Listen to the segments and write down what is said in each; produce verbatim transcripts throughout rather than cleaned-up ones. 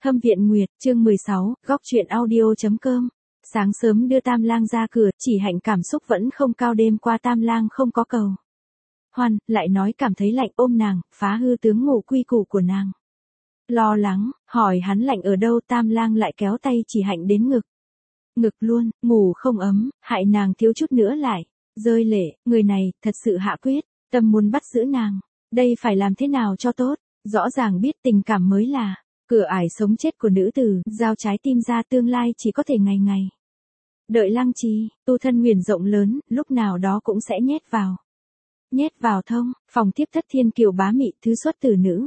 Hâm Viện Nguyệt, chương mười sáu, góc truyện audio.com. Sáng sớm đưa Tam Lang ra cửa, Chỉ Hạnh cảm xúc vẫn không cao, đêm qua Tam Lang không có cầu hoan, lại nói cảm thấy lạnh, ôm nàng, phá hư tướng ngủ quy củ của nàng. Lo lắng, hỏi hắn lạnh ở đâu, Tam Lang lại kéo tay Chỉ Hạnh đến ngực. Ngực luôn, ngủ không ấm, hại nàng thiếu chút nữa lại rơi lệ, người này thật sự hạ quyết tâm muốn bắt giữ nàng. Đây phải làm thế nào cho tốt, rõ ràng biết tình cảm mới là cửa ải sống chết của nữ tử, giao trái tim ra, tương lai chỉ có thể ngày ngày đợi Lăng Trì. Tu thân nguyền rộng lớn, lúc nào đó cũng sẽ nhét vào. Nhét vào thông, phòng tiếp thất thiên kiều bá mị, thứ xuất tử nữ.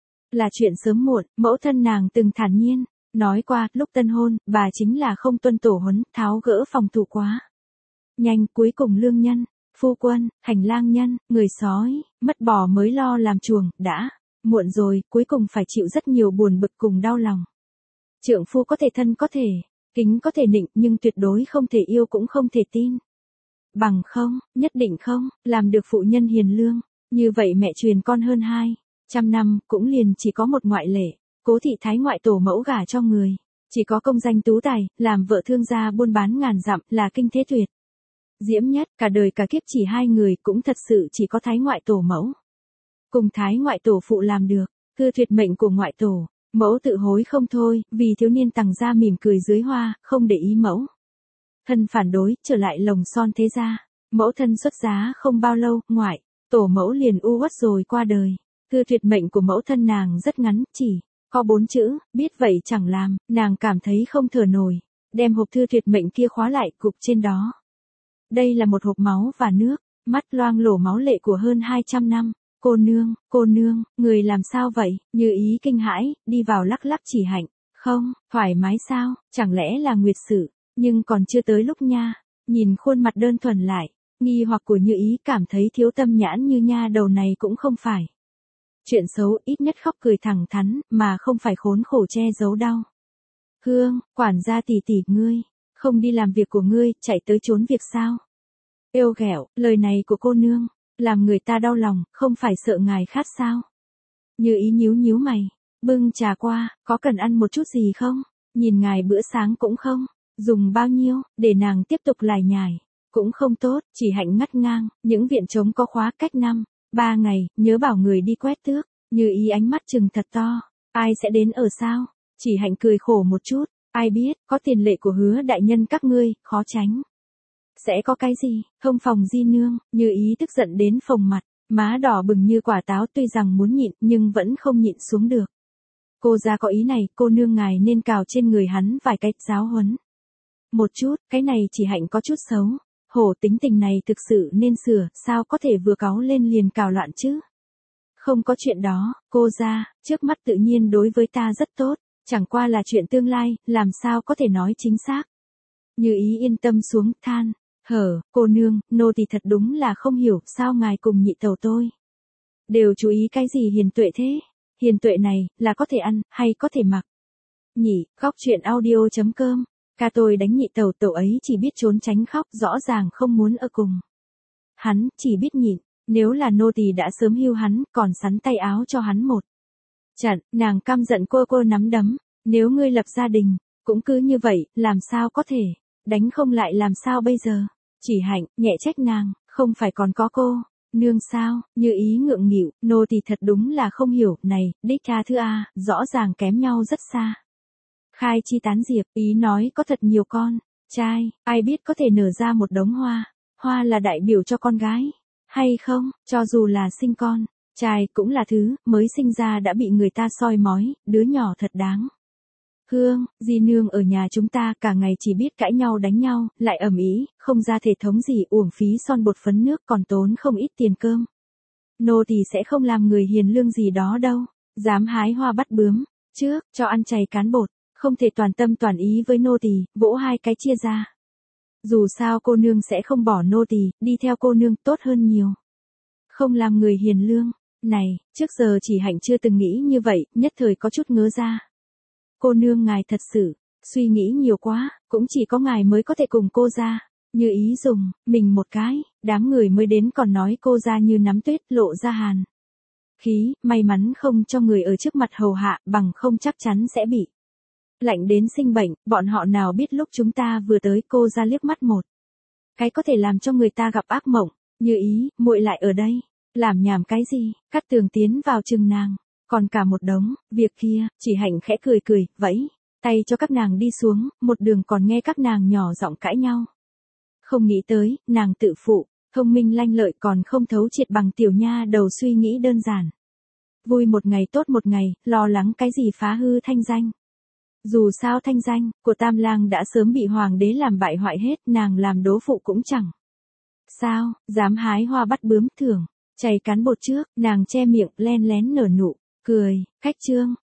Là chuyện sớm muộn, mẫu thân nàng từng thản nhiên nói qua, lúc tân hôn, bà chính là không tuân tổ huấn, tháo gỡ phòng thủ quá nhanh, cuối cùng lương nhân, phu quân, hành lang nhân, người sói, mất bò mới lo làm chuồng, đã muộn rồi, cuối cùng phải chịu rất nhiều buồn bực cùng đau lòng. Trượng phu có thể thân có thể kính, có thể nịnh, nhưng tuyệt đối không thể yêu, cũng không thể tin. Bằng không, nhất định không làm được phụ nhân hiền lương. Như vậy mẹ truyền con hơn hai trăm năm, cũng liền chỉ có một ngoại lệ, Cố thị thái ngoại tổ mẫu gả cho người chỉ có công danh tú tài, làm vợ thương gia buôn bán ngàn dặm, là kinh thế tuyệt diễm nhất. Cả đời cả kiếp chỉ hai người, cũng thật sự chỉ có thái ngoại tổ mẫu cùng thái ngoại tổ phụ làm được. Cư tuyệt mệnh của ngoại tổ mẫu tự hối không thôi, vì thiếu niên tằng gia mỉm cười dưới hoa, không để ý mẫu thân phản đối, trở lại lồng son thế gia. Mẫu thân xuất giá không bao lâu, ngoại tổ mẫu liền u uất rồi qua đời. Cư tuyệt mệnh của mẫu thân nàng rất ngắn, chỉ có bốn chữ, biết vậy chẳng làm. Nàng cảm thấy không thở nổi, đem hộp thư tuyệt mệnh kia khóa lại, cục trên đó. Đây là một hộp máu và nước, mắt loang lổ máu lệ của hơn hai trăm năm. Cô nương, cô nương, người làm sao vậy? Như ý kinh hãi, đi vào lắc lắc Chỉ Hạnh. Không, thoải mái sao, chẳng lẽ là nguyệt sự, nhưng còn chưa tới lúc nha. Nhìn khuôn mặt đơn thuần lại nghi hoặc của Như ý, cảm thấy thiếu tâm nhãn như nha đầu này cũng không phải chuyện xấu, ít nhất khóc cười thẳng thắn, mà không phải khốn khổ che giấu đau. Hương, quản gia tỷ tỷ, ngươi không đi làm việc của ngươi, chạy tới trốn việc sao? Êu ghẹo, lời này của cô nương làm người ta đau lòng, không phải sợ ngài khát sao? Như ý nhíu nhíu mày, bưng trà qua, có cần ăn một chút gì không? Nhìn ngài bữa sáng cũng không dùng bao nhiêu, để nàng tiếp tục lải nhải cũng không tốt. Chỉ Hạnh ngắt ngang, những viện trống có khóa, cách năm ba ngày, nhớ bảo người đi quét tước. Như ý ánh mắt trừng thật to, ai sẽ đến ở sao? Chỉ Hạnh cười khổ một chút, ai biết, có tiền lệ của Hứa đại nhân các ngươi, khó tránh sẽ có cái gì. Thông phòng di nương, Như ý tức giận đến phồng mặt, má đỏ bừng như quả táo, tuy rằng muốn nhịn, nhưng vẫn không nhịn xuống được. Cô ra có ý này, cô nương ngài nên cào trên người hắn vài cái, giáo huấn một chút. Cái này Chỉ Hạnh có chút xấu hổ, tính tình này thực sự nên sửa, sao có thể vừa cáu lên liền cào loạn chứ? Không có chuyện đó, cô ra, trước mắt tự nhiên đối với ta rất tốt, chẳng qua là chuyện tương lai, làm sao có thể nói chính xác. Như ý yên tâm xuống, than hở, cô nương, nô tỳ thật đúng là không hiểu, sao ngài cùng nhị tẩu tôi đều chú ý cái gì hiền tuệ thế? Hiền tuệ này, là có thể ăn, hay có thể mặc? Nhỉ, góc truyện audio.com. Ca tôi đánh nhị tẩu, tẩu ấy chỉ biết trốn tránh khóc, rõ ràng không muốn ở cùng hắn, chỉ biết nhịn. Nếu là nô tỳ đã sớm hưu hắn, còn sắn tay áo cho hắn một trận. Nàng căm giận cô cô nắm đấm, nếu ngươi lập gia đình cũng cứ như vậy, làm sao có thể đánh không lại, làm sao bây giờ? Chỉ Hạnh nhẹ trách nàng, không phải còn có cô nương sao? Như ý ngượng nghịu, nô tỳ thật đúng là không hiểu, này, đích tha thứ a, rõ ràng kém nhau rất xa. Khai chi tán diệp, ý nói có thật nhiều con trai, ai biết có thể nở ra một đống hoa. Hoa là đại biểu cho con gái, hay không? Cho dù là sinh con trai, cũng là thứ mới sinh ra đã bị người ta soi mói, đứa nhỏ thật đáng. Hương, di nương ở nhà chúng ta cả ngày chỉ biết cãi nhau đánh nhau, lại ầm ĩ, không ra thể thống gì, uổng phí son bột phấn nước, còn tốn không ít tiền cơm. Nô tỳ sẽ không làm người hiền lương gì đó đâu, dám hái hoa bắt bướm trước, cho ăn chày cán bột, không thể toàn tâm toàn ý với nô tỳ, vỗ hai cái chia ra. Dù sao cô nương sẽ không bỏ nô tỳ, đi theo cô nương tốt hơn nhiều. Không làm người hiền lương, này, trước giờ Chỉ Hạnh chưa từng nghĩ như vậy, nhất thời có chút ngớ ra. Cô nương ngài thật sự suy nghĩ nhiều quá, cũng chỉ có ngài mới có thể cùng cô ra. Như ý dùng mình một cái, đám người mới đến còn nói cô ra như nắm tuyết, lộ ra hàn khí, may mắn không cho người ở trước mặt hầu hạ, bằng không chắc chắn sẽ bị Lạnh đến sinh bệnh, bọn họ nào biết lúc chúng ta vừa tới cô ra liếc mắt một cái có thể làm cho người ta gặp ác mộng, Như Ý, muội lại ở đây, làm nhảm cái gì, Cát Tường tiến vào chừng nàng, còn cả một đống, việc kia, Chỉ Hạnh khẽ cười cười, vẫy tay cho các nàng đi xuống, một đường còn nghe các nàng nhỏ giọng cãi nhau. Không nghĩ tới, nàng tự phụ, thông minh lanh lợi còn không thấu triệt bằng tiểu nha đầu suy nghĩ đơn giản. Vui một ngày tốt một ngày, lo lắng cái gì phá hư thanh danh. Dù sao thanh danh của Tam Lang đã sớm bị hoàng đế làm bại hoại hết, nàng làm đố phụ cũng chẳng. Sao, dám hái hoa bắt bướm thưởng, chày cán bột trước, nàng che miệng len lén nở nụ, cười, khách trương,